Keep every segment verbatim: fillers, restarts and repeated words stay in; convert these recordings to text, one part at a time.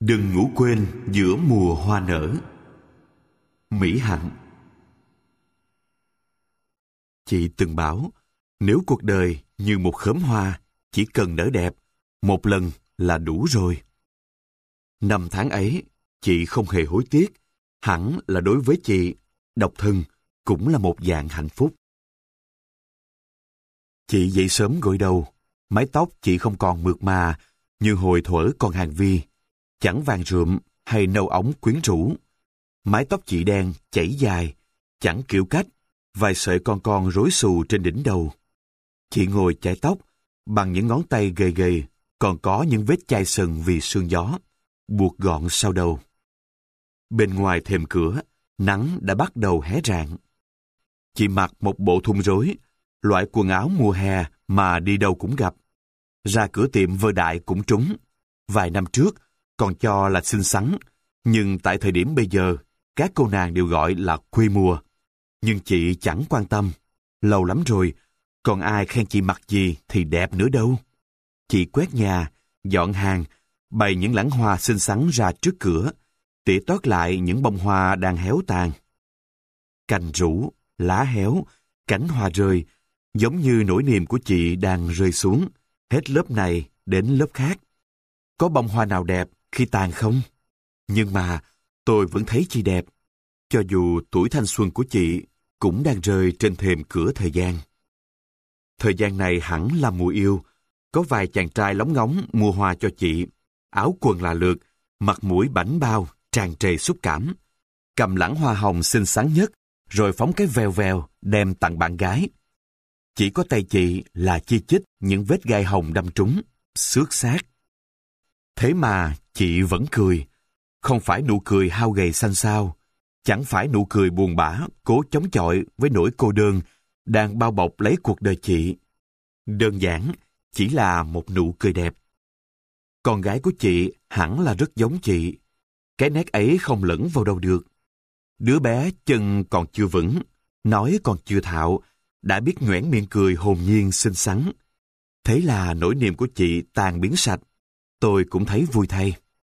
Đừng ngủ quên giữa mùa hoa nở. Mỹ Hạnh. Chị từng bảo, nếu cuộc đời như một khóm hoa chỉ cần nở đẹp, một lần là đủ rồi. Năm tháng ấy, chị không hề hối tiếc, hẳn là đối với chị, độc thân cũng là một dạng hạnh phúc. Chị dậy sớm gội đầu, mái tóc chị không còn mượt mà như hồi thuở còn Hàn Vi, chẳng vàng rượm hay nâu óng quyến rũ. Mái tóc chị đen, chảy dài, chẳng kiểu cách, vài sợi con con rối xù trên đỉnh đầu. Chị ngồi chải tóc, bằng những ngón tay gầy gầy, còn có những vết chai sần vì sương gió, buộc gọn sau đầu. Bên ngoài thềm cửa, nắng đã bắt đầu hé rạng. Chị mặc một bộ thun rối, loại quần áo mùa hè mà đi đâu cũng gặp. Ra cửa tiệm Vơ Đại cũng trúng. Vài năm trước, còn cho là xinh xắn, nhưng tại thời điểm bây giờ, các cô nàng đều gọi là quê mùa. Nhưng chị chẳng quan tâm. Lâu lắm rồi, còn ai khen chị mặc gì thì đẹp nữa đâu. Chị quét nhà, dọn hàng, bày những lẵng hoa xinh xắn ra trước cửa, tỉa tót lại những bông hoa đang héo tàn. Cành rũ, lá héo, cánh hoa rơi, giống như nỗi niềm của chị đang rơi xuống, hết lớp này đến lớp khác. Có bông hoa nào đẹp khi tàn không? Nhưng mà tôi vẫn thấy chị đẹp, cho dù tuổi thanh xuân của chị cũng đang rơi trên thềm cửa thời gian. Thời gian này hẳn là mùa yêu, có vài chàng trai lóng ngóng mua hoa cho chị, áo quần là lượt, mặt mũi bảnh bao, tràn trề xúc cảm, cầm lẵng hoa hồng xinh xắn nhất, rồi phóng cái vèo vèo đem tặng bạn gái. Chỉ có tay chị là chi chít những vết gai hồng đâm trúng, xước xác. Thế mà chị vẫn cười, không phải nụ cười hao gầy xanh xao, chẳng phải nụ cười buồn bã cố chống chọi với nỗi cô đơn đang bao bọc lấy cuộc đời chị. Đơn giản chỉ là một nụ cười đẹp. Con gái của chị hẳn là rất giống chị, cái nét ấy không lẫn vào đâu được. Đứa bé chân còn chưa vững, nói còn chưa thạo, đã biết nhoẻn miệng cười hồn nhiên xinh xắn. Thế là nỗi niềm của chị tan biến sạch, tôi cũng thấy vui thay.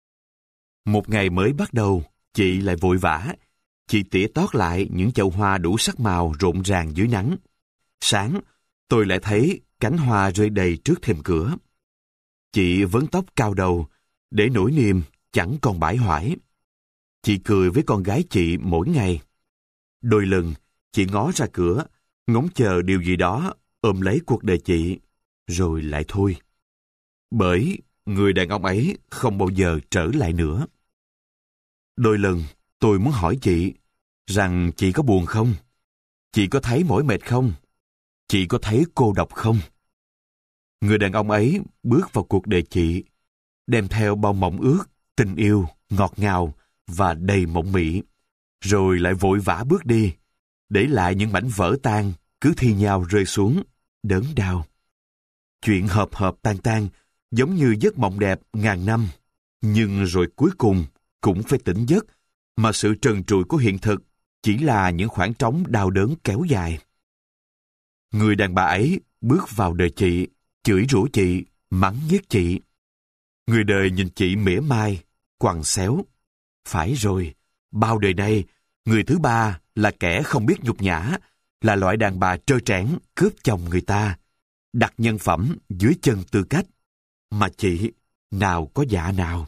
Một ngày mới bắt đầu, chị lại vội vã. Chị tỉa tót lại những chậu hoa đủ sắc màu rộn ràng dưới nắng. Sáng, tôi lại thấy cánh hoa rơi đầy trước thềm cửa. Chị vấn tóc cao đầu, để nỗi niềm chẳng còn bãi hoải. Chị cười với con gái chị mỗi ngày. Đôi lần, chị ngó ra cửa, ngóng chờ điều gì đó ôm lấy cuộc đời chị, rồi lại thôi. Bởi người đàn ông ấy không bao giờ trở lại nữa. Đôi lần, tôi muốn hỏi chị, rằng chị có buồn không? Chị có thấy mỏi mệt không? Chị có thấy cô độc không? Người đàn ông ấy bước vào cuộc đời chị, đem theo bao mộng ước, tình yêu, ngọt ngào và đầy mộng mị, rồi lại vội vã bước đi, để lại những mảnh vỡ tan cứ thi nhau rơi xuống, đớn đau. Chuyện hợp hợp tan tan, giống như giấc mộng đẹp ngàn năm, nhưng rồi cuối cùng cũng phải tỉnh giấc, mà sự trần trụi của hiện thực chỉ là những khoảng trống đau đớn kéo dài. Người đàn bà ấy bước vào đời chị, chửi rủa chị, mắng nhiếc chị. Người đời nhìn chị mỉa mai, quằn xéo. Phải rồi, bao đời nay, người thứ ba là kẻ không biết nhục nhã, là loại đàn bà trơ trẽn cướp chồng người ta, đặt nhân phẩm dưới chân tư cách. Mà chị, nào có dạ nào.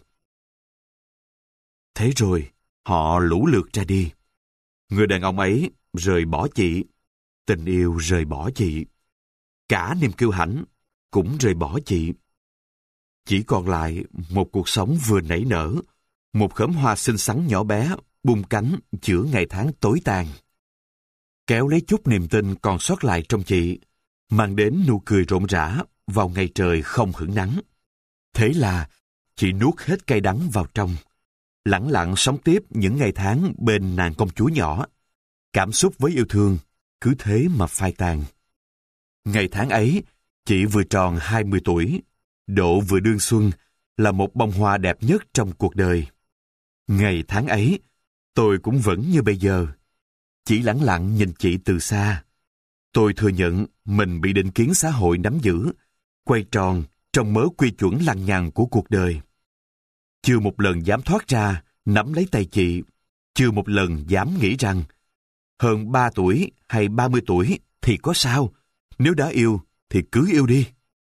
Thế rồi, họ lũ lượt ra đi. Người đàn ông ấy rời bỏ chị, tình yêu rời bỏ chị, cả niềm kiêu hãnh cũng rời bỏ chị. Chỉ còn lại một cuộc sống vừa nảy nở, một khóm hoa xinh xắn nhỏ bé bung cánh giữa ngày tháng tối tàn. Kéo lấy chút niềm tin còn sót lại trong chị, mang đến nụ cười rộn rã vào ngày trời không hửng nắng. Thế là chị nuốt hết cay đắng vào trong, lẳng lặng sống tiếp những ngày tháng bên nàng công chúa nhỏ. Cảm xúc với yêu thương cứ thế mà phai tàn. Ngày tháng ấy, chị vừa tròn hai mươi tuổi, độ vừa đương xuân, là một bông hoa đẹp nhất trong cuộc đời. Ngày tháng ấy, tôi cũng vẫn như bây giờ, chỉ lẳng lặng nhìn chị từ xa. Tôi thừa nhận mình bị định kiến xã hội nắm giữ, quay tròn trong mớ quy chuẩn lằng nhằng của cuộc đời. chưa một lần dám thoát ra, nắm lấy tay chị, chưa một lần dám nghĩ rằng hơn ba tuổi hay ba mươi tuổi thì có sao, nếu đã yêu thì cứ yêu đi.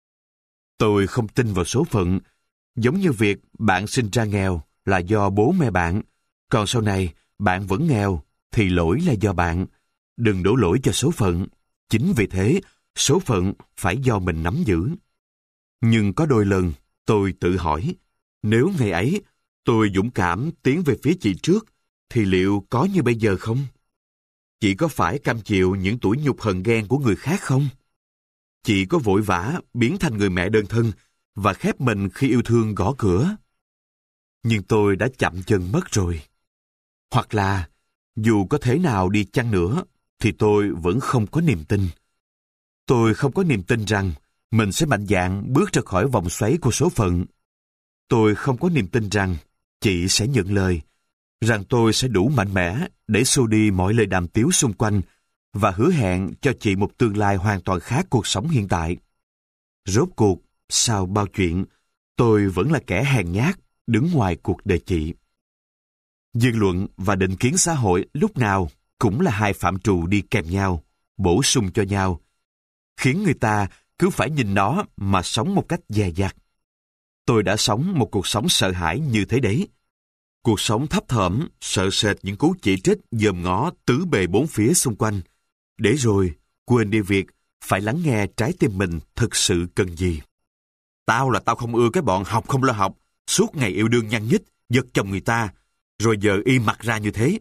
Tôi không tin vào số phận, giống như việc bạn sinh ra nghèo là do bố mẹ bạn, còn sau này bạn vẫn nghèo thì lỗi là do bạn. Đừng đổ lỗi cho số phận, chính vì thế số phận phải do mình nắm giữ. Nhưng có đôi lần tôi tự hỏi, nếu ngày ấy tôi dũng cảm tiến về phía chị trước, thì liệu có như bây giờ không? Chị có phải cam chịu những tủi nhục hờn ghen của người khác không? Chị có vội vã biến thành người mẹ đơn thân và khép mình khi yêu thương gõ cửa? Nhưng tôi đã chậm chân mất rồi. Hoặc là, dù có thế nào đi chăng nữa, thì tôi vẫn không có niềm tin. Tôi không có niềm tin rằng mình sẽ mạnh dạn bước ra khỏi vòng xoáy của số phận. Tôi không có niềm tin rằng chị sẽ nhận lời, rằng tôi sẽ đủ mạnh mẽ để xua đi mọi lời đàm tiếu xung quanh và hứa hẹn cho chị một tương lai hoàn toàn khác cuộc sống hiện tại. Rốt cuộc, sau bao chuyện, tôi vẫn là kẻ hèn nhát đứng ngoài cuộc đời chị. Dư luận và định kiến xã hội lúc nào cũng là hai phạm trù đi kèm nhau, bổ sung cho nhau, khiến người ta cứ phải nhìn nó mà sống một cách dè dặt. Tôi đã sống một cuộc sống sợ hãi như thế đấy. Cuộc sống thấp thỏm, sợ sệt những cú chỉ trích dòm ngó tứ bề bốn phía xung quanh, để rồi quên đi việc phải lắng nghe trái tim mình thực sự cần gì. Tao là tao không ưa cái bọn học không lo học, suốt ngày yêu đương nhăn nhít, giật chồng người ta, rồi giờ y mặt ra như thế.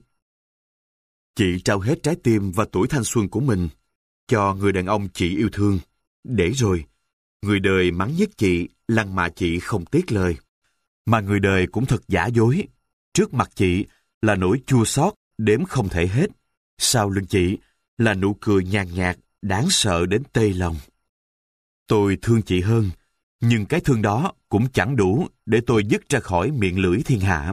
Chị trao hết trái tim và tuổi thanh xuân của mình cho người đàn ông chị yêu thương, để rồi người đời mắng nhiếc chị, lăng mạ chị không tiếc lời. Mà người đời cũng thật giả dối. Trước mặt chị là nỗi chua xót đếm không thể hết. Sau lưng chị là nụ cười nhàn nhạt, đáng sợ đến tê lòng. Tôi thương chị hơn, nhưng cái thương đó cũng chẳng đủ để tôi dứt ra khỏi miệng lưỡi thiên hạ.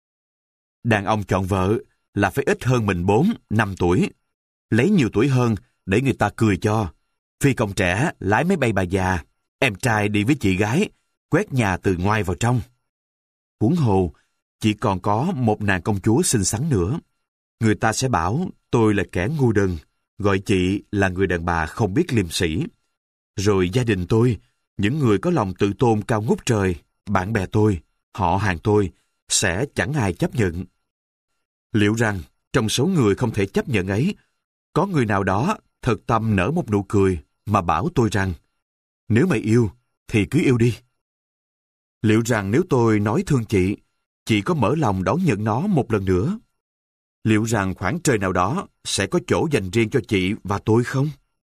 Đàn ông chọn vợ là phải ít hơn mình bốn, năm tuổi. Lấy nhiều tuổi hơn để người ta cười cho. Phi công trẻ lái máy bay bà già, em trai đi với chị gái, quét nhà từ ngoài vào trong. Huống hồ, chỉ còn có một nàng công chúa xinh xắn nữa. Người ta sẽ bảo tôi là kẻ ngu đần, gọi chị là người đàn bà không biết liêm sỉ. Rồi gia đình tôi, những người có lòng tự tôn cao ngút trời, bạn bè tôi, họ hàng tôi, sẽ chẳng ai chấp nhận. Liệu rằng, trong số người không thể chấp nhận ấy, có người nào đó thật tâm nở một nụ cười mà bảo tôi rằng, nếu mày yêu, thì cứ yêu đi. Liệu rằng nếu tôi nói thương chị, chị có mở lòng đón nhận nó một lần nữa? Liệu rằng khoảng trời nào đó sẽ có chỗ dành riêng cho chị và tôi không?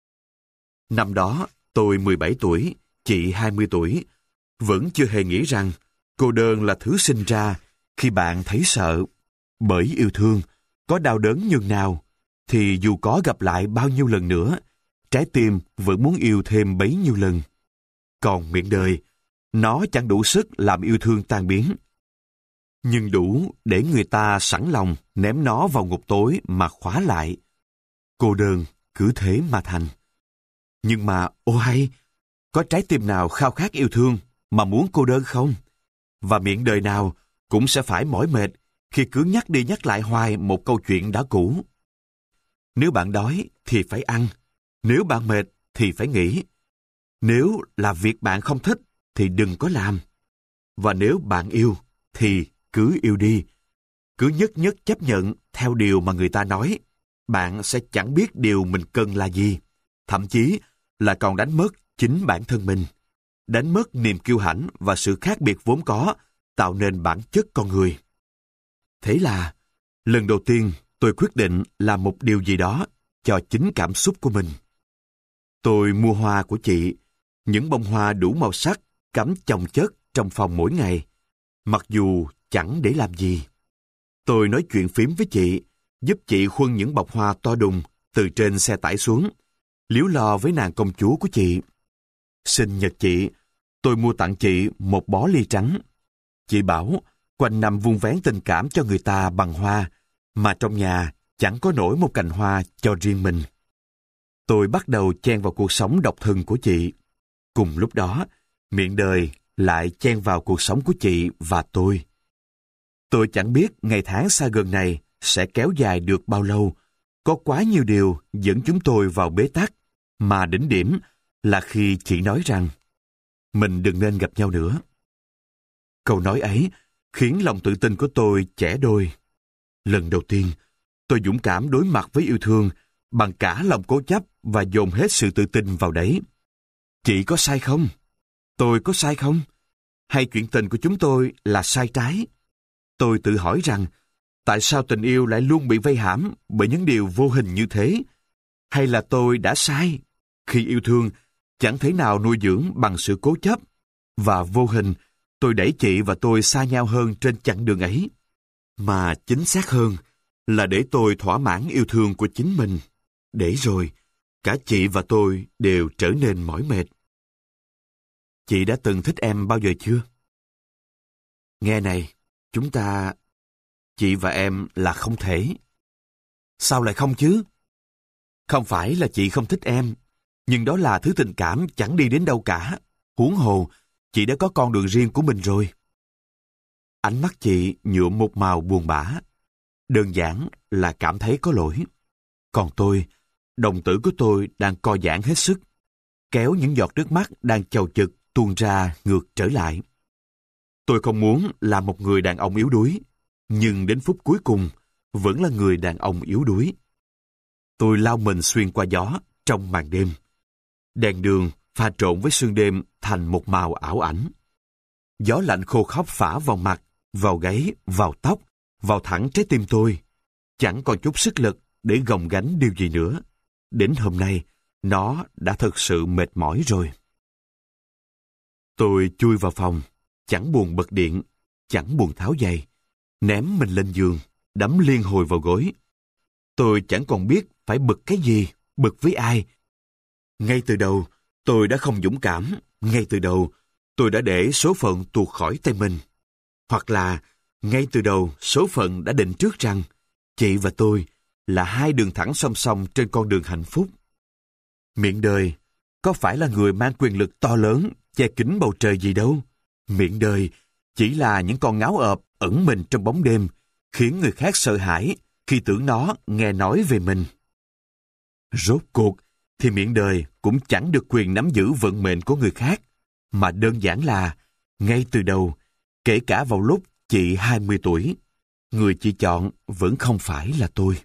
Năm đó, tôi mười bảy tuổi, chị hai mươi tuổi, vẫn chưa hề nghĩ rằng cô đơn là thứ sinh ra khi bạn thấy sợ. Bởi yêu thương, có đau đớn nhường nào, thì dù có gặp lại bao nhiêu lần nữa, trái tim vẫn muốn yêu thêm bấy nhiêu lần. Còn miệng đời, nó chẳng đủ sức làm yêu thương tan biến, nhưng đủ để người ta sẵn lòng ném nó vào ngục tối mà khóa lại. Cô đơn cứ thế mà thành. Nhưng mà, ô hay, có trái tim nào khao khát yêu thương mà muốn cô đơn không? Và miệng đời nào cũng sẽ phải mỏi mệt khi cứ nhắc đi nhắc lại hoài một câu chuyện đã cũ. Nếu bạn đói thì phải ăn, nếu bạn mệt thì phải nghỉ. Nếu là việc bạn không thích thì đừng có làm. Và nếu bạn yêu thì cứ yêu đi. Cứ nhất nhất chấp nhận theo điều mà người ta nói. Bạn sẽ chẳng biết điều mình cần là gì. Thậm chí là còn đánh mất chính bản thân mình. Đánh mất niềm kiêu hãnh và sự khác biệt vốn có, tạo nên bản chất con người. Thế là, lần đầu tiên tôi quyết định làm một điều gì đó cho chính cảm xúc của mình. Tôi mua hoa của chị, những bông hoa đủ màu sắc cắm chồng chất trong phòng mỗi ngày, mặc dù chẳng để làm gì. Tôi nói chuyện phím với chị, giúp chị khuân những bọc hoa to đùng từ trên xe tải xuống, líu lo với nàng công chúa của chị. Sinh nhật chị, tôi mua tặng chị một bó ly trắng. Chị bảo, quanh năm vun vén tình cảm cho người ta bằng hoa, mà trong nhà chẳng có nổi một cành hoa cho riêng mình. Tôi bắt đầu chen vào cuộc sống độc thân của chị. Cùng lúc đó, miệng đời lại chen vào cuộc sống của chị và tôi. Tôi chẳng biết ngày tháng xa gần này sẽ kéo dài được bao lâu. Có quá nhiều điều dẫn chúng tôi vào bế tắc, mà đỉnh điểm là khi chị nói rằng mình đừng nên gặp nhau nữa. Câu nói ấy khiến lòng tự tin của tôi chẻ đôi. Lần đầu tiên, tôi dũng cảm đối mặt với yêu thương bằng cả lòng cố chấp và dồn hết sự tự tin vào đấy. Chị có sai không? Tôi có sai không? Hay chuyện tình của chúng tôi là sai trái? Tôi tự hỏi rằng, tại sao tình yêu lại luôn bị vây hãm bởi những điều vô hình như thế? Hay là tôi đã sai khi yêu thương chẳng thể nào nuôi dưỡng bằng sự cố chấp, và vô hình tôi đẩy chị và tôi xa nhau hơn trên chặng đường ấy? Mà chính xác hơn là để tôi thỏa mãn yêu thương của chính mình, để rồi cả chị và tôi đều trở nên mỏi mệt. Chị đã từng thích em bao giờ chưa? Nghe này, chúng ta... Chị và em là không thể. Sao lại không chứ? Không phải là chị không thích em, nhưng đó là thứ tình cảm chẳng đi đến đâu cả. Huống hồ, chị đã có con đường riêng của mình rồi. Ánh mắt chị nhuộm một màu buồn bã. Đơn giản là cảm thấy có lỗi. Còn tôi, đồng tử của tôi đang co giãn hết sức, kéo những giọt nước mắt đang chầu chực tuôn ra ngược trở lại. Tôi không muốn là một người đàn ông yếu đuối, nhưng đến phút cuối cùng vẫn là người đàn ông yếu đuối. Tôi lao mình xuyên qua gió trong màn đêm. Đèn đường pha trộn với sương đêm thành một màu ảo ảnh. Gió lạnh khô khốc phả vào mặt, vào gáy, vào tóc, vào thẳng trái tim tôi. Chẳng còn chút sức lực để gồng gánh điều gì nữa. Đến hôm nay, nó đã thật sự mệt mỏi rồi. Tôi chui vào phòng, chẳng buồn bật điện, chẳng buồn tháo giày, ném mình lên giường, đấm liên hồi vào gối. Tôi chẳng còn biết phải bực cái gì, bực với ai. Ngay từ đầu, tôi đã không dũng cảm. Ngay từ đầu, tôi đã để số phận tuột khỏi tay mình. Hoặc là, ngay từ đầu, số phận đã định trước rằng chị và tôi là hai đường thẳng song song trên con đường hạnh phúc. Miệng đời có phải là người mang quyền lực to lớn che kín bầu trời gì đâu. Miệng đời chỉ là những con ngáo ợp ẩn mình trong bóng đêm, khiến người khác sợ hãi khi tưởng nó nghe nói về mình. Rốt cuộc thì miệng đời cũng chẳng được quyền nắm giữ vận mệnh của người khác, mà đơn giản là ngay từ đầu, kể cả vào lúc chị hai mươi tuổi, người chị chọn vẫn không phải là tôi.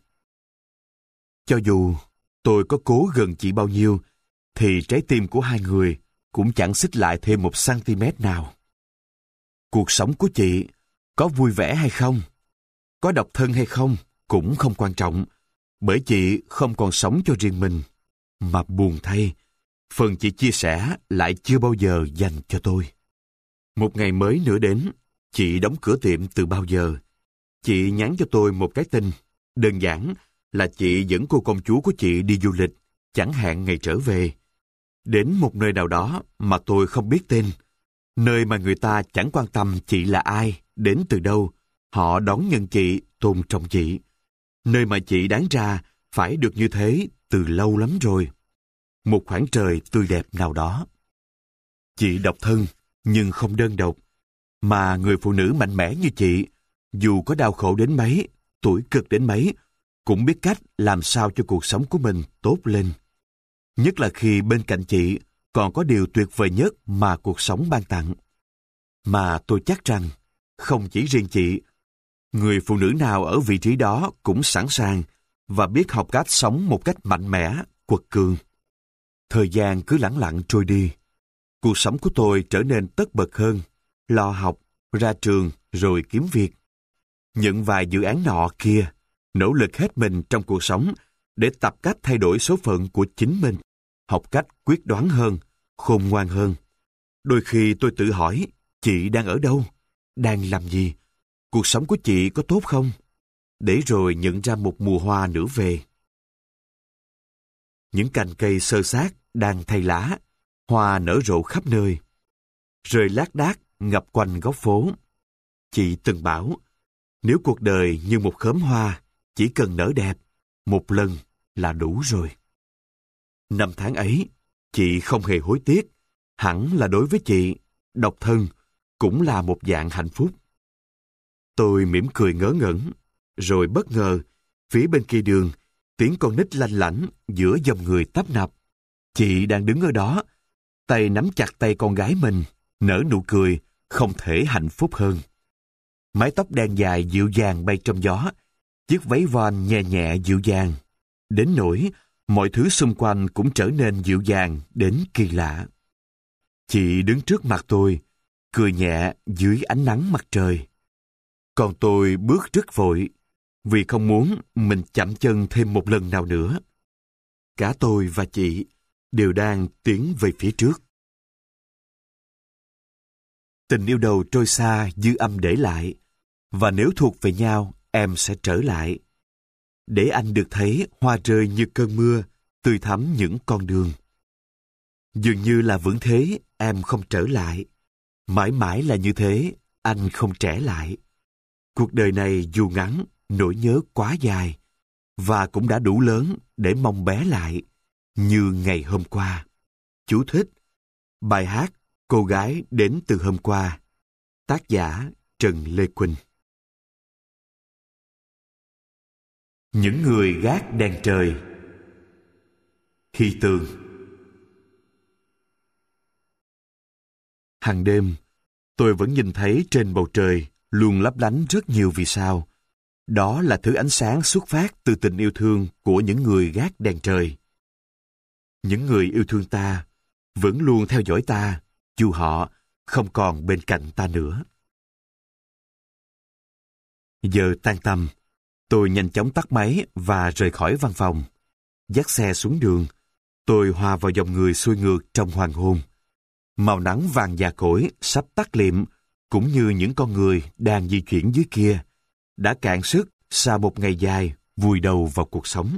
Cho dù tôi có cố gần chị bao nhiêu, thì trái tim của hai người cũng chẳng xích lại thêm một cm nào. Cuộc sống của chị có vui vẻ hay không, có độc thân hay không cũng không quan trọng, bởi chị không còn sống cho riêng mình. Mà buồn thay, phần chị chia sẻ lại chưa bao giờ dành cho tôi. Một ngày mới nữa đến, chị đóng cửa tiệm từ bao giờ. Chị nhắn cho tôi một cái tin, đơn giản là chị dẫn cô công chúa của chị đi du lịch, chẳng hạn ngày trở về. Đến một nơi nào đó mà tôi không biết tên, nơi mà người ta chẳng quan tâm chị là ai, đến từ đâu, họ đón nhận chị, tôn trọng chị. Nơi mà chị đáng ra phải được như thế từ lâu lắm rồi. Một khoảng trời tươi đẹp nào đó. Chị độc thân, nhưng không đơn độc. Mà người phụ nữ mạnh mẽ như chị, dù có đau khổ đến mấy, tuổi cực đến mấy, cũng biết cách làm sao cho cuộc sống của mình tốt lên. Nhất là khi bên cạnh chị còn có điều tuyệt vời nhất mà cuộc sống ban tặng. Mà tôi chắc rằng, không chỉ riêng chị, người phụ nữ nào ở vị trí đó cũng sẵn sàng và biết học cách sống một cách mạnh mẽ, quật cường. Thời gian cứ lẳng lặng trôi đi. Cuộc sống của tôi trở nên tất bật hơn, lo học, ra trường rồi kiếm việc. Nhận vài dự án nọ kia, nỗ lực hết mình trong cuộc sống để tập cách thay đổi số phận của chính mình, học cách quyết đoán hơn, khôn ngoan hơn. Đôi khi tôi tự hỏi, chị đang ở đâu? Đang làm gì? Cuộc sống của chị có tốt không? Để rồi nhận ra một mùa hoa nữa về. Những cành cây xơ xác đang thay lá, hoa nở rộ khắp nơi. Rơi lác đác ngập quanh góc phố. Chị từng bảo, nếu cuộc đời như một khóm hoa, chỉ cần nở đẹp, một lần là đủ rồi. Năm tháng ấy, chị không hề hối tiếc. Hẳn là đối với chị, độc thân cũng là một dạng hạnh phúc. Tôi mỉm cười ngớ ngẩn, rồi bất ngờ, phía bên kia đường, tiếng con nít lanh lảnh giữa dòng người tấp nập. Chị đang đứng ở đó, tay nắm chặt tay con gái mình, nở nụ cười, không thể hạnh phúc hơn. Mái tóc đen dài dịu dàng bay trong gió, chiếc váy voan nhẹ nhẹ dịu dàng, đến nỗi mọi thứ xung quanh cũng trở nên dịu dàng đến kỳ lạ. Chị đứng trước mặt tôi, cười nhẹ dưới ánh nắng mặt trời. Còn tôi bước rất vội, vì không muốn mình chậm chân thêm một lần nào nữa. Cả tôi và chị đều đang tiến về phía trước. Tình yêu đầu trôi xa dư âm để lại, và nếu thuộc về nhau, em sẽ trở lại. Để anh được thấy hoa rơi như cơn mưa, tươi thắm những con đường. Dường như là vững thế, em không trở lại. Mãi mãi là như thế, anh không trẻ lại. Cuộc đời này dù ngắn, nỗi nhớ quá dài, và cũng đã đủ lớn để mong bé lại, như ngày hôm qua. Chú thích: bài hát Cô gái đến từ hôm qua. Tác giả Trần Lê Quỳnh. Những người gác đèn trời. Hy Tường. Hàng đêm, tôi vẫn nhìn thấy trên bầu trời luôn lấp lánh rất nhiều vì sao. Đó là thứ ánh sáng xuất phát từ tình yêu thương của những người gác đèn trời. Những người yêu thương ta vẫn luôn theo dõi ta, dù họ không còn bên cạnh ta nữa. Giờ tan tầm, tôi nhanh chóng tắt máy và rời khỏi văn phòng. Dắt xe xuống đường, tôi hòa vào dòng người xuôi ngược trong hoàng hôn. Màu nắng vàng già cỗi sắp tắt liệm, cũng như những con người đang di chuyển dưới kia, đã cạn sức sau một ngày dài vùi đầu vào cuộc sống.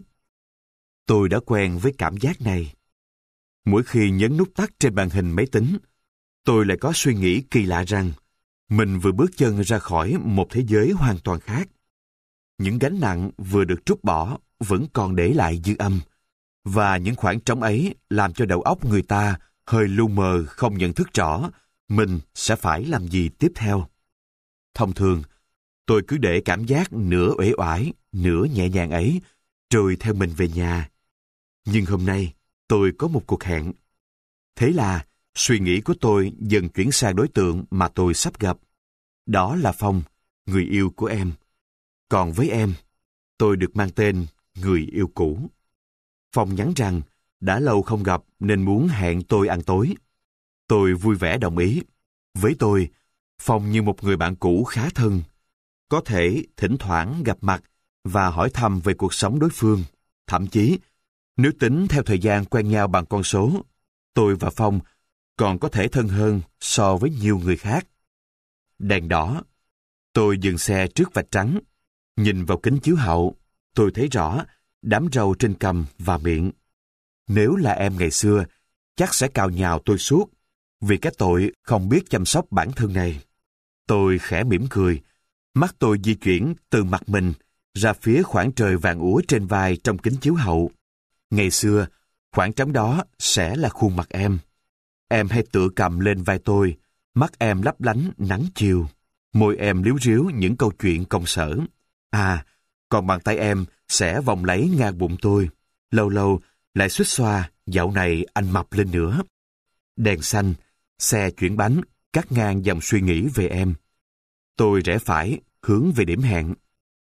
Tôi đã quen với cảm giác này. Mỗi khi nhấn nút tắt trên màn hình máy tính, tôi lại có suy nghĩ kỳ lạ rằng mình vừa bước chân ra khỏi một thế giới hoàn toàn khác. Những gánh nặng vừa được trút bỏ vẫn còn để lại dư âm, và những khoảng trống ấy làm cho đầu óc người ta hơi lu mờ, không nhận thức rõ mình sẽ phải làm gì tiếp theo. Thông thường, tôi cứ để cảm giác nửa uể oải, nửa nhẹ nhàng ấy trôi theo mình về nhà. Nhưng hôm nay, tôi có một cuộc hẹn. Thế là, suy nghĩ của tôi dần chuyển sang đối tượng mà tôi sắp gặp. Đó là Phong, người yêu của em. Còn với em, tôi được mang tên người yêu cũ. Phong nhắn rằng đã lâu không gặp nên muốn hẹn tôi ăn tối. Tôi vui vẻ đồng ý. Với tôi, Phong như một người bạn cũ khá thân. Có thể thỉnh thoảng gặp mặt và hỏi thăm về cuộc sống đối phương. Thậm chí, nếu tính theo thời gian quen nhau bằng con số, tôi và Phong còn có thể thân hơn so với nhiều người khác. Đèn đỏ. Tôi dừng xe trước vạch trắng. Nhìn vào kính chiếu hậu, tôi thấy rõ đám râu trên cằm và miệng. Nếu là em ngày xưa, chắc sẽ cào nhào tôi suốt, vì cái tội không biết chăm sóc bản thân này. Tôi khẽ mỉm cười, mắt tôi di chuyển từ mặt mình ra phía khoảng trời vàng úa trên vai trong kính chiếu hậu. Ngày xưa, khoảng trống đó sẽ là khuôn mặt em. Em hay tựa cầm lên vai tôi, mắt em lấp lánh nắng chiều. Môi em líu ríu những câu chuyện công sở. À, còn bàn tay em sẽ vòng lấy ngang bụng tôi. Lâu lâu lại xuýt xoa, dạo này anh mập lên nữa. Đèn xanh, xe chuyển bánh, cắt ngang dòng suy nghĩ về em. Tôi rẽ phải, hướng về điểm hẹn.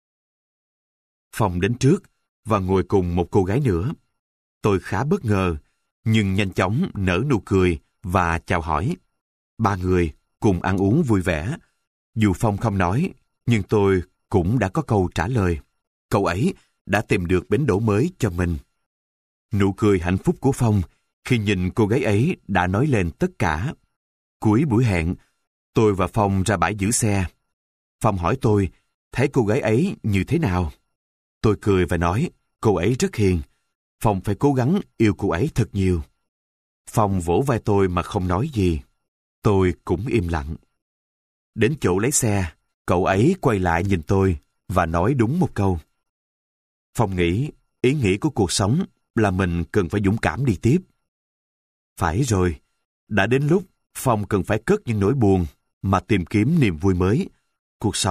Phong đến trước và ngồi cùng một cô gái nữa. Tôi khá bất ngờ, nhưng nhanh chóng nở nụ cười và chào hỏi. Ba người cùng ăn uống vui vẻ. Dù Phong không nói, nhưng tôi cũng đã có câu trả lời. Cậu ấy đã tìm được bến đỗ mới cho mình. Nụ cười hạnh phúc của Phong khi nhìn cô gái ấy đã nói lên tất cả. Cuối buổi hẹn, tôi và Phong ra bãi giữ xe. Phong hỏi tôi, thấy cô gái ấy như thế nào? Tôi cười và nói, cô ấy rất hiền. Phong phải cố gắng yêu cô ấy thật nhiều. Phong vỗ vai tôi mà không nói gì. Tôi cũng im lặng. Đến chỗ lấy xe, cậu ấy quay lại nhìn tôi và nói đúng một câu. Phong nghĩ, ý nghĩ của cuộc sống là mình cần phải dũng cảm đi tiếp. Phải rồi, đã đến lúc Phong cần phải cất những nỗi buồn mà tìm kiếm niềm vui mới. Cuộc sống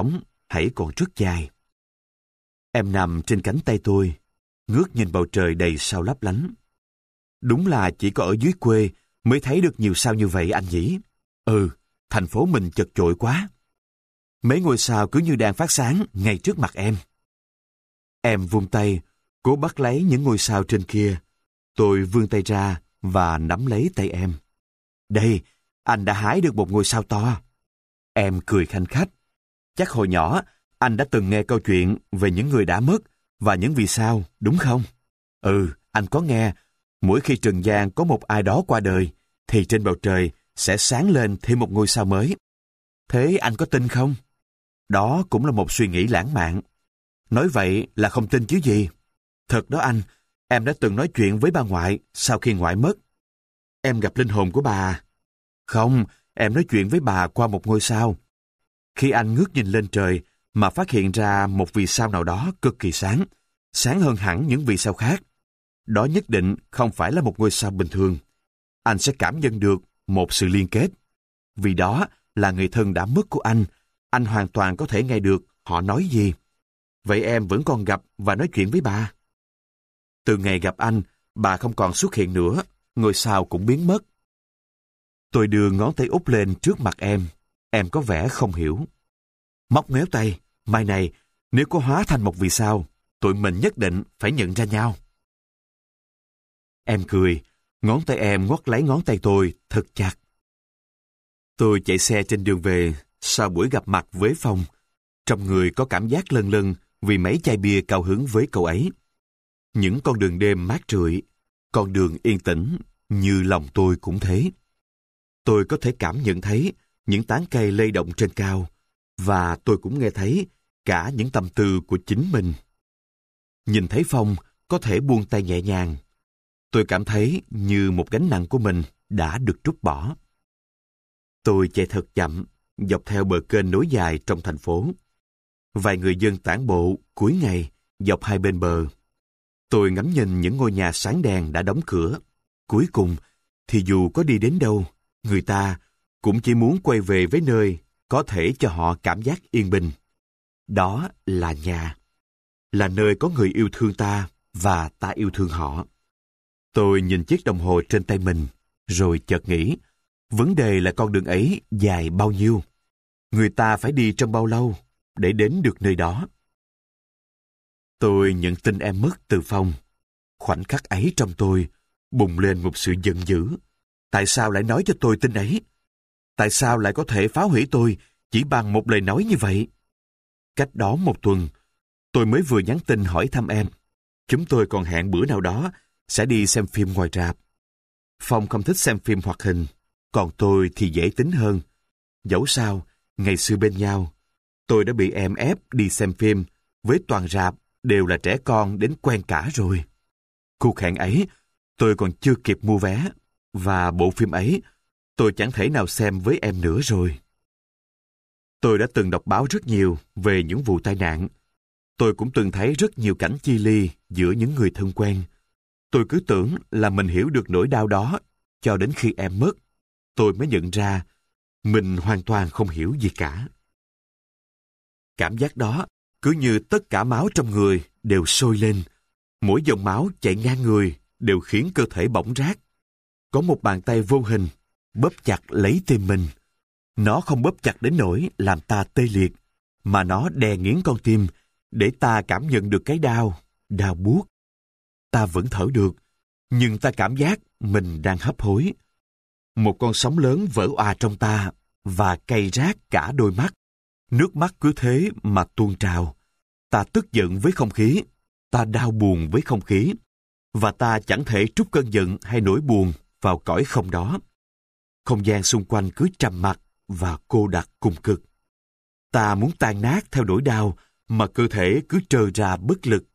hãy còn rất dài. Em nằm trên cánh tay tôi, ngước nhìn bầu trời đầy sao lấp lánh. Đúng là chỉ có ở dưới quê mới thấy được nhiều sao như vậy anh nhỉ? Ừ, thành phố mình chật chội quá. Mấy ngôi sao cứ như đang phát sáng ngay trước mặt em. Em vung tay, cố bắt lấy những ngôi sao trên kia. Tôi vươn tay ra và nắm lấy tay em. Đây, anh đã hái được một ngôi sao to. Em cười khanh khách. Chắc hồi nhỏ, anh đã từng nghe câu chuyện về những người đã mất và những vì sao, đúng không? Ừ, anh có nghe. Mỗi khi trần gian có một ai đó qua đời, thì trên bầu trời sẽ sáng lên thêm một ngôi sao mới. Thế anh có tin không? Đó cũng là một suy nghĩ lãng mạn. Nói vậy là không tin chứ gì. Thật đó anh, em đã từng nói chuyện với bà ngoại sau khi ngoại mất. Em gặp linh hồn của bà. Không, em nói chuyện với bà qua một ngôi sao. Khi anh ngước nhìn lên trời mà phát hiện ra một vì sao nào đó cực kỳ sáng, sáng hơn hẳn những vì sao khác. Đó nhất định không phải là một ngôi sao bình thường. Anh sẽ cảm nhận được một sự liên kết. Vì đó là người thân đã mất của anh, anh hoàn toàn có thể nghe được họ nói gì. Vậy em vẫn còn gặp và nói chuyện với bà. Từ ngày gặp anh, bà không còn xuất hiện nữa, ngôi sao cũng biến mất. Tôi đưa ngón tay út lên trước mặt em. Em có vẻ không hiểu. Móc méo tay, mai này, nếu có hóa thành một vì sao, tụi mình nhất định phải nhận ra nhau. Em cười, ngón tay em ngoắt lấy ngón tay tôi thật chặt. Tôi chạy xe trên đường về sau buổi gặp mặt với Phong. Trong người có cảm giác lâng lâng vì mấy chai bia cao hứng với cậu ấy. Những con đường đêm mát rượi, con đường yên tĩnh, như lòng tôi cũng thế. Tôi có thể cảm nhận thấy những tán cây lay động trên cao, và tôi cũng nghe thấy cả những tâm tư của chính mình. Nhìn thấy Phong có thể buông tay nhẹ nhàng. Tôi cảm thấy như một gánh nặng của mình đã được trút bỏ. Tôi chạy thật chậm, dọc theo bờ kênh nối dài trong thành phố. Vài người dân tản bộ cuối ngày dọc hai bên bờ. Tôi ngắm nhìn những ngôi nhà sáng đèn đã đóng cửa. Cuối cùng, thì dù có đi đến đâu, người ta cũng chỉ muốn quay về với nơi có thể cho họ cảm giác yên bình. Đó là nhà. Là nơi có người yêu thương ta và ta yêu thương họ. Tôi nhìn chiếc đồng hồ trên tay mình, rồi chợt nghĩ, vấn đề là con đường ấy dài bao nhiêu? Người ta phải đi trong bao lâu để đến được nơi đó? Tôi nhận tin em mất từ Phong. Khoảnh khắc ấy trong tôi bùng lên một sự giận dữ. Tại sao lại nói cho tôi tin ấy? Tại sao lại có thể phá hủy tôi chỉ bằng một lời nói như vậy? Cách đó một tuần, tôi mới vừa nhắn tin hỏi thăm em. Chúng tôi còn hẹn bữa nào đó sẽ đi xem phim ngoài rạp. Phong không thích xem phim hoạt hình, còn tôi thì dễ tính hơn. Dẫu sao, ngày xưa bên nhau, tôi đã bị em ép đi xem phim, với toàn rạp đều là trẻ con đến quen cả rồi. Cuộc hẹn ấy, tôi còn chưa kịp mua vé, và bộ phim ấy, tôi chẳng thể nào xem với em nữa rồi. Tôi đã từng đọc báo rất nhiều về những vụ tai nạn. Tôi cũng từng thấy rất nhiều cảnh chia ly giữa những người thân quen. Tôi cứ tưởng là mình hiểu được nỗi đau đó, cho đến khi em mất, tôi mới nhận ra mình hoàn toàn không hiểu gì cả. Cảm giác đó cứ như tất cả máu trong người đều sôi lên. Mỗi dòng máu chạy ngang người đều khiến cơ thể bỏng rát. Có một bàn tay vô hình bóp chặt lấy tim mình. Nó không bóp chặt đến nỗi làm ta tê liệt, mà nó đè nghiến con tim để ta cảm nhận được cái đau, đau buốt. Ta vẫn thở được, nhưng ta cảm giác mình đang hấp hối. Một con sóng lớn vỡ òa trong ta và cay rát cả đôi mắt. Nước mắt cứ thế mà tuôn trào. Ta tức giận với không khí, ta đau buồn với không khí, và ta chẳng thể trút cơn giận hay nỗi buồn vào cõi không đó. Không gian xung quanh cứ trầm mặc và cô đặc cùng cực. Ta muốn tan nát theo nỗi đau, mà cơ thể cứ trơ ra bất lực.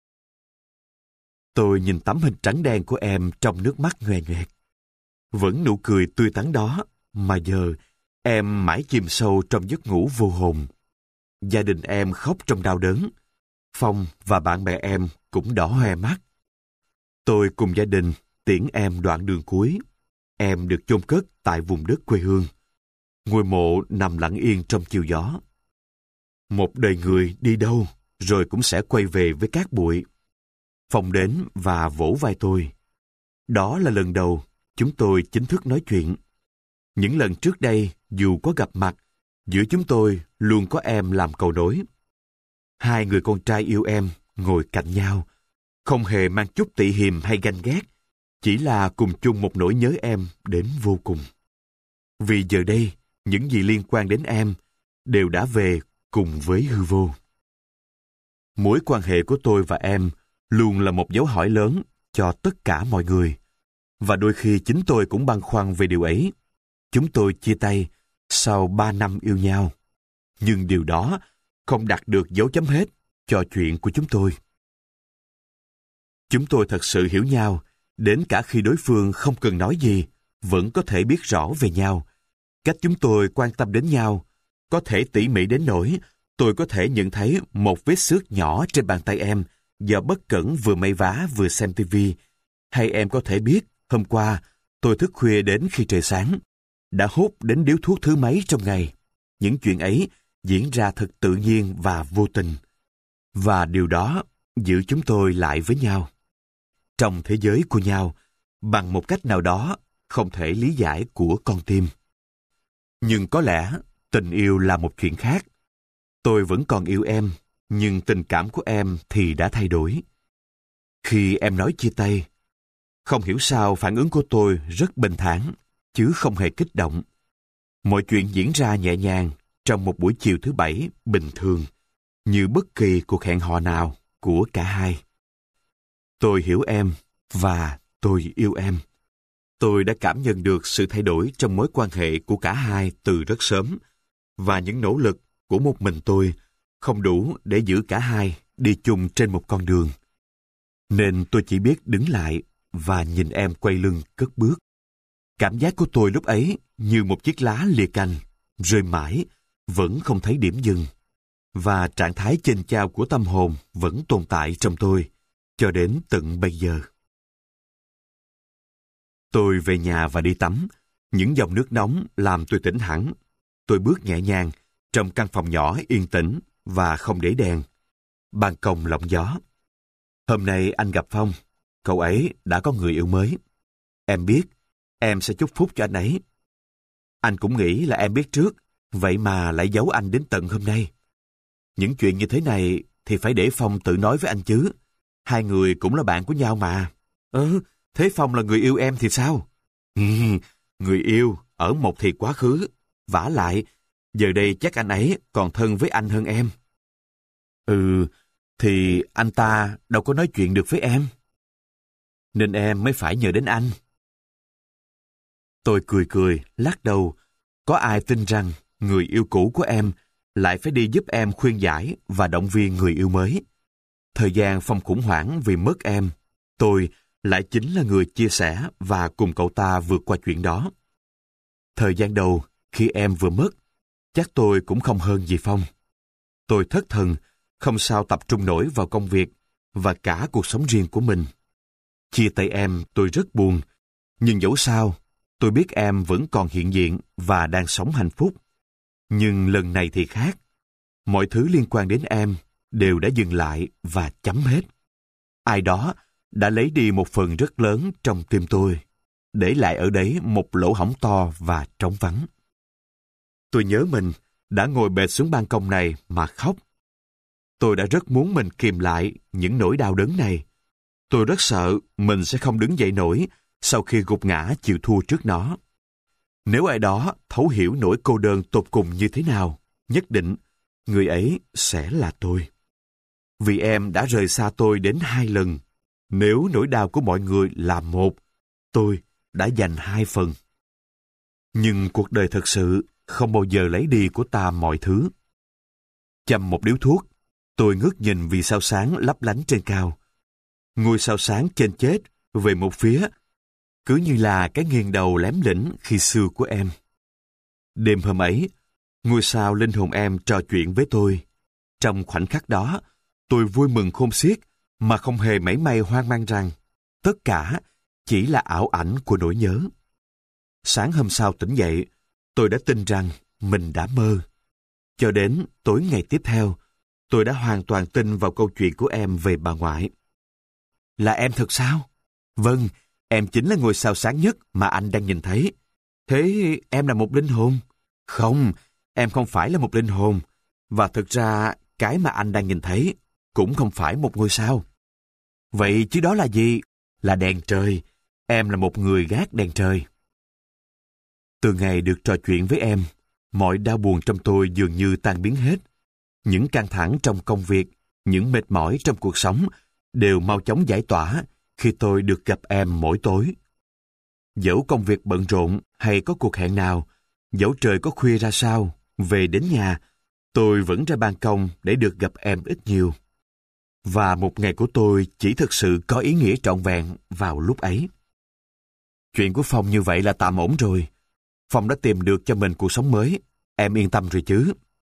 Tôi nhìn tấm hình trắng đen của em trong nước mắt nhoè nhoẹt. Vẫn nụ cười tươi tắn đó, mà giờ em mãi chìm sâu trong giấc ngủ vô hồn. Gia đình em khóc trong đau đớn. Phong và bạn bè em cũng đỏ hoe mắt. Tôi cùng gia đình tiễn em đoạn đường cuối. Em được chôn cất tại vùng đất quê hương. Ngôi mộ nằm lặng yên trong chiều gió. Một đời người đi đâu, rồi cũng sẽ quay về với cát bụi. Phong đến và vỗ vai tôi. Đó là lần đầu chúng tôi chính thức nói chuyện. Những lần trước đây, dù có gặp mặt, giữa chúng tôi luôn có em làm cầu nối. Hai người con trai yêu em ngồi cạnh nhau, không hề mang chút tị hiềm hay ganh ghét, chỉ là cùng chung một nỗi nhớ em đến vô cùng. Vì giờ đây, những gì liên quan đến em đều đã về cùng với hư vô. Mối quan hệ của tôi và em luôn là một dấu hỏi lớn cho tất cả mọi người. Và đôi khi chính tôi cũng băn khoăn về điều ấy. Chúng tôi chia tay sau ba năm yêu nhau. Nhưng điều đó không đặt được dấu chấm hết cho chuyện của chúng tôi. Chúng tôi thật sự hiểu nhau, đến cả khi đối phương không cần nói gì, vẫn có thể biết rõ về nhau. Cách chúng tôi quan tâm đến nhau, có thể tỉ mỉ đến nỗi tôi có thể nhận thấy một vết xước nhỏ trên bàn tay em do bất cẩn vừa may vá vừa xem tivi. Hay em có thể biết, hôm qua tôi thức khuya đến khi trời sáng, đã hút đến điếu thuốc thứ mấy trong ngày. Những chuyện ấy diễn ra thật tự nhiên và vô tình. Và điều đó giữ chúng tôi lại với nhau, trong thế giới của nhau, bằng một cách nào đó không thể lý giải của con tim. Nhưng có lẽ tình yêu là một chuyện khác. Tôi vẫn còn yêu em, nhưng tình cảm của em thì đã thay đổi. Khi em nói chia tay, không hiểu sao phản ứng của tôi rất bình thản, chứ không hề kích động. Mọi chuyện diễn ra nhẹ nhàng trong một buổi chiều thứ bảy bình thường, như bất kỳ cuộc hẹn hò nào của cả hai. Tôi hiểu em và tôi yêu em. Tôi đã cảm nhận được sự thay đổi trong mối quan hệ của cả hai từ rất sớm, và những nỗ lực của một mình tôi không đủ để giữ cả hai đi chung trên một con đường. Nên tôi chỉ biết đứng lại và nhìn em quay lưng cất bước. Cảm giác của tôi lúc ấy như một chiếc lá lìa cành, rơi mãi, vẫn không thấy điểm dừng. Và trạng thái chênh chao của tâm hồn vẫn tồn tại trong tôi, cho đến tận bây giờ. Tôi về nhà và đi tắm. Những dòng nước nóng làm tôi tỉnh hẳn. Tôi bước nhẹ nhàng trong căn phòng nhỏ yên tĩnh và không để đèn. Ban công lộng gió. Hôm nay anh gặp Phong. Cậu ấy đã có người yêu mới. Em biết, em sẽ chúc phúc cho anh ấy. Anh cũng nghĩ là em biết trước, vậy mà lại giấu anh đến tận hôm nay. Những chuyện như thế này thì phải để Phong tự nói với anh chứ. Hai người cũng là bạn của nhau mà. Ừ, thế Phong là người yêu em thì sao? Ừ, người yêu ở một thì quá khứ. Vả lại, giờ đây chắc anh ấy còn thân với anh hơn em. Ừ, thì anh ta đâu có nói chuyện được với em. Nên em mới phải nhờ đến anh. Tôi cười cười, lắc đầu. Có ai tin rằng người yêu cũ của em lại phải đi giúp em khuyên giải và động viên người yêu mới. Thời gian Phong khủng hoảng vì mất em, tôi lại chính là người chia sẻ và cùng cậu ta vượt qua chuyện đó. Thời gian đầu, khi em vừa mất, chắc tôi cũng không hơn gì Phong. Tôi thất thần, không sao tập trung nổi vào công việc và cả cuộc sống riêng của mình. Chia tay em tôi rất buồn, nhưng dẫu sao, tôi biết em vẫn còn hiện diện và đang sống hạnh phúc. Nhưng lần này thì khác. Mọi thứ liên quan đến em đều đã dừng lại và chấm hết. Ai đó đã lấy đi một phần rất lớn trong tim tôi, để lại ở đấy một lỗ hổng to và trống vắng. Tôi nhớ mình đã ngồi bệt xuống ban công này mà khóc. Tôi đã rất muốn mình kìm lại những nỗi đau đớn này. Tôi rất sợ mình sẽ không đứng dậy nổi sau khi gục ngã chịu thua trước nó. Nếu ai đó thấu hiểu nỗi cô đơn tột cùng như thế nào, nhất định người ấy sẽ là tôi. Vì em đã rời xa tôi đến hai lần. Nếu nỗi đau của mọi người là một, tôi đã dành hai phần. Nhưng cuộc đời thật sự không bao giờ lấy đi của ta mọi thứ. Châm một điếu thuốc, tôi ngước nhìn vì sao sáng lấp lánh trên cao. Ngôi sao sáng trên chết về một phía, cứ như là cái nghiêng đầu lém lĩnh khi xưa của em. Đêm hôm ấy, ngôi sao linh hồn em trò chuyện với tôi. Trong khoảnh khắc đó, tôi vui mừng khôn xiết mà không hề mảy may hoang mang rằng tất cả chỉ là ảo ảnh của nỗi nhớ. Sáng hôm sau tỉnh dậy, tôi đã tin rằng mình đã mơ. Cho đến tối ngày tiếp theo, tôi đã hoàn toàn tin vào câu chuyện của em về bà ngoại. Là em thật sao? Vâng, em chính là ngôi sao sáng nhất mà anh đang nhìn thấy. Thế em là một linh hồn? Không, em không phải là một linh hồn. Và thực ra, cái mà anh đang nhìn thấy cũng không phải một ngôi sao. Vậy chứ đó là gì? Là đèn trời. Em là một người gác đèn trời. Từ ngày được trò chuyện với em, mọi đau buồn trong tôi dường như tan biến hết. Những căng thẳng trong công việc, những mệt mỏi trong cuộc sống đều mau chóng giải tỏa khi tôi được gặp em mỗi tối. Dẫu công việc bận rộn hay có cuộc hẹn nào, dẫu trời có khuya ra sao, về đến nhà, tôi vẫn ra ban công để được gặp em ít nhiều. Và một ngày của tôi chỉ thực sự có ý nghĩa trọn vẹn vào lúc ấy. Chuyện của Phong như vậy là tạm ổn rồi. Phong đã tìm được cho mình cuộc sống mới. Em yên tâm rồi chứ?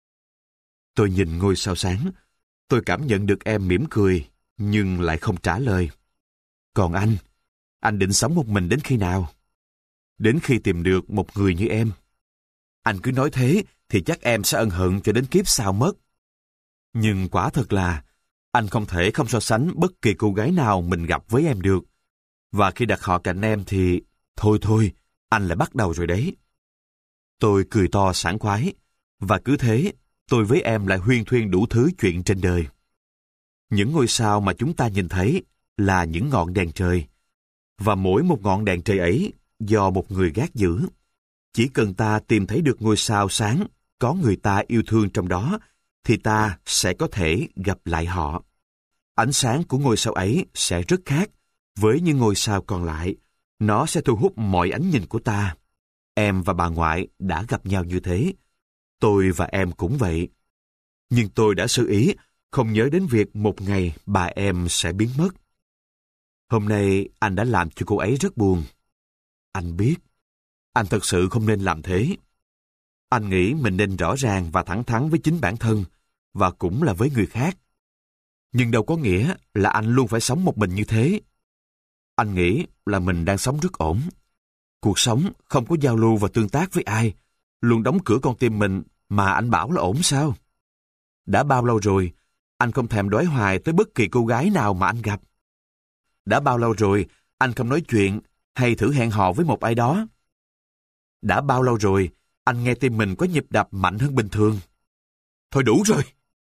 Tôi nhìn ngôi sao sáng. Tôi cảm nhận được em mỉm cười, nhưng lại không trả lời. Còn anh, anh định sống một mình đến khi nào? Đến khi tìm được một người như em. Anh cứ nói thế thì chắc em sẽ ân hận cho đến kiếp sau mất. Nhưng quả thật là anh không thể không so sánh bất kỳ cô gái nào mình gặp với em được. Và khi đặt họ cạnh em thì... Thôi thôi, anh lại bắt đầu rồi đấy. Tôi cười to sảng khoái. Và cứ thế, tôi với em lại huyên thuyên đủ thứ chuyện trên đời. Những ngôi sao mà chúng ta nhìn thấy là những ngọn đèn trời. Và mỗi một ngọn đèn trời ấy do một người gác giữ. Chỉ cần ta tìm thấy được ngôi sao sáng, có người ta yêu thương trong đó, thì ta sẽ có thể gặp lại họ. Ánh sáng của ngôi sao ấy sẽ rất khác với những ngôi sao còn lại. Nó sẽ thu hút mọi ánh nhìn của ta. Em và bà ngoại đã gặp nhau như thế. Tôi và em cũng vậy. Nhưng tôi đã sơ ý không nhớ đến việc một ngày bà em sẽ biến mất. Hôm nay anh đã làm cho cô ấy rất buồn. Anh biết, anh thật sự không nên làm thế. Anh nghĩ mình nên rõ ràng và thẳng thắn với chính bản thân, và cũng là với người khác. Nhưng đâu có nghĩa là anh luôn phải sống một mình như thế. Anh nghĩ là mình đang sống rất ổn. Cuộc sống không có giao lưu và tương tác với ai, luôn đóng cửa con tim mình mà anh bảo là ổn sao? Đã bao lâu rồi, anh không thèm đói hoài tới bất kỳ cô gái nào mà anh gặp. Đã bao lâu rồi, anh không nói chuyện hay thử hẹn hò với một ai đó. Đã bao lâu rồi, anh nghe tim mình có nhịp đập mạnh hơn bình thường. Thôi đủ rồi!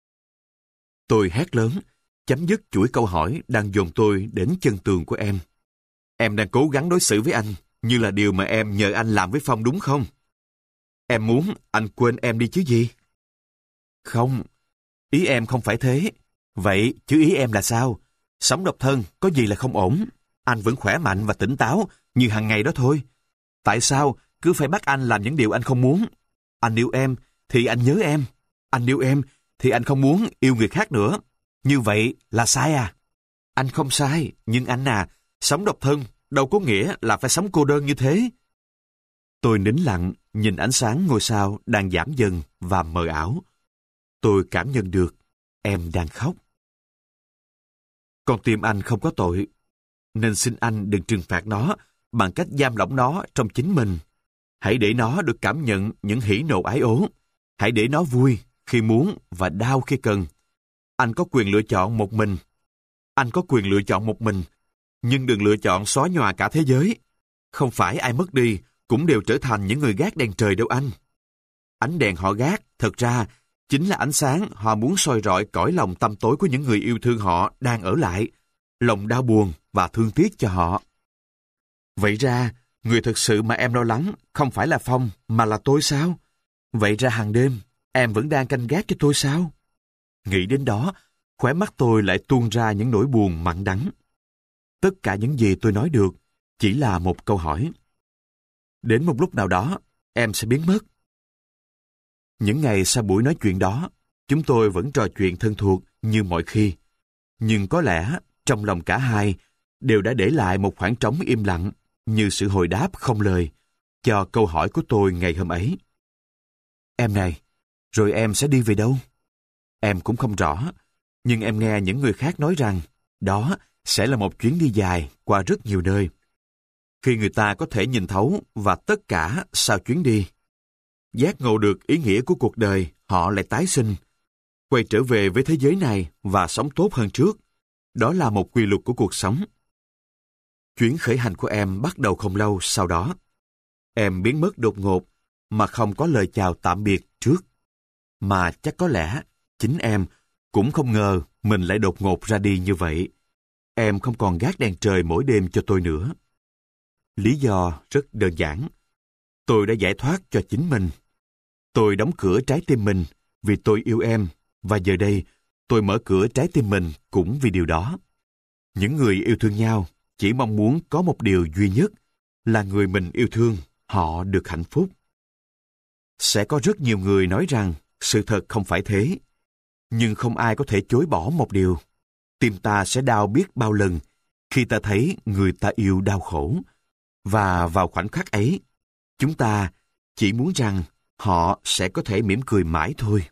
Tôi hét lớn, chấm dứt chuỗi câu hỏi đang dồn tôi đến chân tường của em. Em đang cố gắng đối xử với anh như là điều mà em nhờ anh làm với Phong đúng không? Em muốn anh quên em đi chứ gì? Không, ý em không phải thế. Vậy chứ ý em là sao? Sống độc thân có gì là không ổn? Anh vẫn khỏe mạnh và tỉnh táo như hàng ngày đó thôi. Tại sao cứ phải bắt anh làm những điều anh không muốn? Anh yêu em thì anh nhớ em. Anh yêu em thì anh không muốn yêu người khác nữa. Như vậy là sai à? Anh không sai, nhưng anh à, sống độc thân đâu có nghĩa là phải sống cô đơn như thế. Tôi nín lặng, nhìn ánh sáng ngôi sao đang giảm dần và mờ ảo. Tôi cảm nhận được em đang khóc. Con tim anh không có tội, nên xin anh đừng trừng phạt nó bằng cách giam lỏng nó trong chính mình. Hãy để nó được cảm nhận những hỉ nộ ái ố. Hãy để nó vui khi muốn và đau khi cần. Anh có quyền lựa chọn một mình. Anh có quyền lựa chọn một mình, nhưng đừng lựa chọn xóa nhòa cả thế giới. Không phải ai mất đi cũng đều trở thành những người gác đèn trời đâu anh. Ánh đèn họ gác, thật ra, chính là ánh sáng họ muốn soi rọi cõi lòng tăm tối của những người yêu thương họ đang ở lại, lòng đau buồn và thương tiếc cho họ. Vậy ra, người thực sự mà em lo lắng không phải là Phong mà là tôi sao? Vậy ra hàng đêm, em vẫn đang canh gác cho tôi sao? Nghĩ đến đó, khóe mắt tôi lại tuôn ra những nỗi buồn mặn đắng. Tất cả những gì tôi nói được chỉ là một câu hỏi. Đến một lúc nào đó, em sẽ biến mất. Những ngày sau buổi nói chuyện đó, chúng tôi vẫn trò chuyện thân thuộc như mọi khi. Nhưng có lẽ, trong lòng cả hai, đều đã để lại một khoảng trống im lặng, như sự hồi đáp không lời, cho câu hỏi của tôi ngày hôm ấy. Em này, rồi em sẽ đi về đâu? Em cũng không rõ, nhưng em nghe những người khác nói rằng đó sẽ là một chuyến đi dài qua rất nhiều nơi. Khi người ta có thể nhìn thấu và tất cả sau chuyến đi, giác ngộ được ý nghĩa của cuộc đời họ lại tái sinh, quay trở về với thế giới này và sống tốt hơn trước. Đó là một quy luật của cuộc sống. Chuyến khởi hành của em bắt đầu không lâu sau đó. Em biến mất đột ngột mà không có lời chào tạm biệt trước. Mà chắc có lẽ chính em cũng không ngờ mình lại đột ngột ra đi như vậy. Em không còn gác đèn trời mỗi đêm cho tôi nữa. Lý do rất đơn giản. Tôi đã giải thoát cho chính mình. Tôi đóng cửa trái tim mình vì tôi yêu em, và giờ đây tôi mở cửa trái tim mình cũng vì điều đó. Những người yêu thương nhau chỉ mong muốn có một điều duy nhất là người mình yêu thương họ được hạnh phúc. Sẽ có rất nhiều người nói rằng sự thật không phải thế, nhưng không ai có thể chối bỏ một điều. Tim ta sẽ đau biết bao lần khi ta thấy người ta yêu đau khổ, và vào khoảnh khắc ấy, chúng ta chỉ muốn rằng họ sẽ có thể mỉm cười mãi thôi.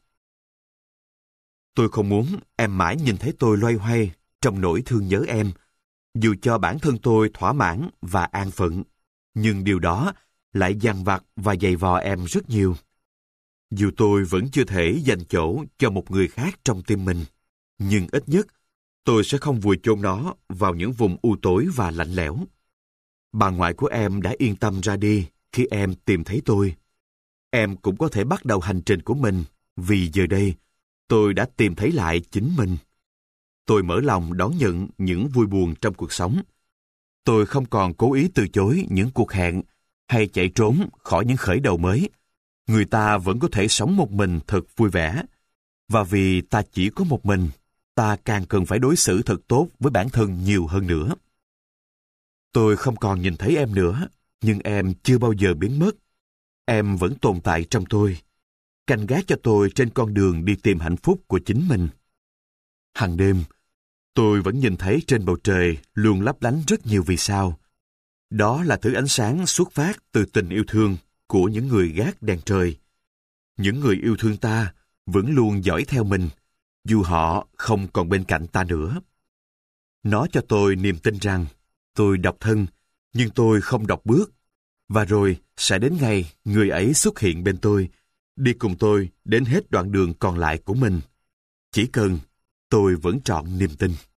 Tôi không muốn em mãi nhìn thấy tôi loay hoay trong nỗi thương nhớ em, dù cho bản thân tôi thỏa mãn và an phận, nhưng điều đó lại dằn vặt và dày vò em rất nhiều. Dù tôi vẫn chưa thể dành chỗ cho một người khác trong tim mình, nhưng ít nhất tôi sẽ không vùi chôn nó vào những vùng u tối và lạnh lẽo. Bà ngoại của em đã yên tâm ra đi khi em tìm thấy tôi. Em cũng có thể bắt đầu hành trình của mình, vì giờ đây tôi đã tìm thấy lại chính mình. Tôi mở lòng đón nhận những vui buồn trong cuộc sống. Tôi không còn cố ý từ chối những cuộc hẹn hay chạy trốn khỏi những khởi đầu mới. Người ta vẫn có thể sống một mình thật vui vẻ. Và vì ta chỉ có một mình, ta càng cần phải đối xử thật tốt với bản thân nhiều hơn nữa. Tôi không còn nhìn thấy em nữa, nhưng em chưa bao giờ biến mất. Em vẫn tồn tại trong tôi, canh gác cho tôi trên con đường đi tìm hạnh phúc của chính mình. Hằng đêm, tôi vẫn nhìn thấy trên bầu trời luôn lấp lánh rất nhiều vì sao. Đó là thứ ánh sáng xuất phát từ tình yêu thương của những người gác đèn trời. Những người yêu thương ta vẫn luôn dõi theo mình, dù họ không còn bên cạnh ta nữa. Nó cho tôi niềm tin rằng tôi độc thân, nhưng tôi không độc bước. Và rồi sẽ đến ngày người ấy xuất hiện bên tôi, đi cùng tôi đến hết đoạn đường còn lại của mình. Chỉ cần tôi vẫn trọn niềm tin.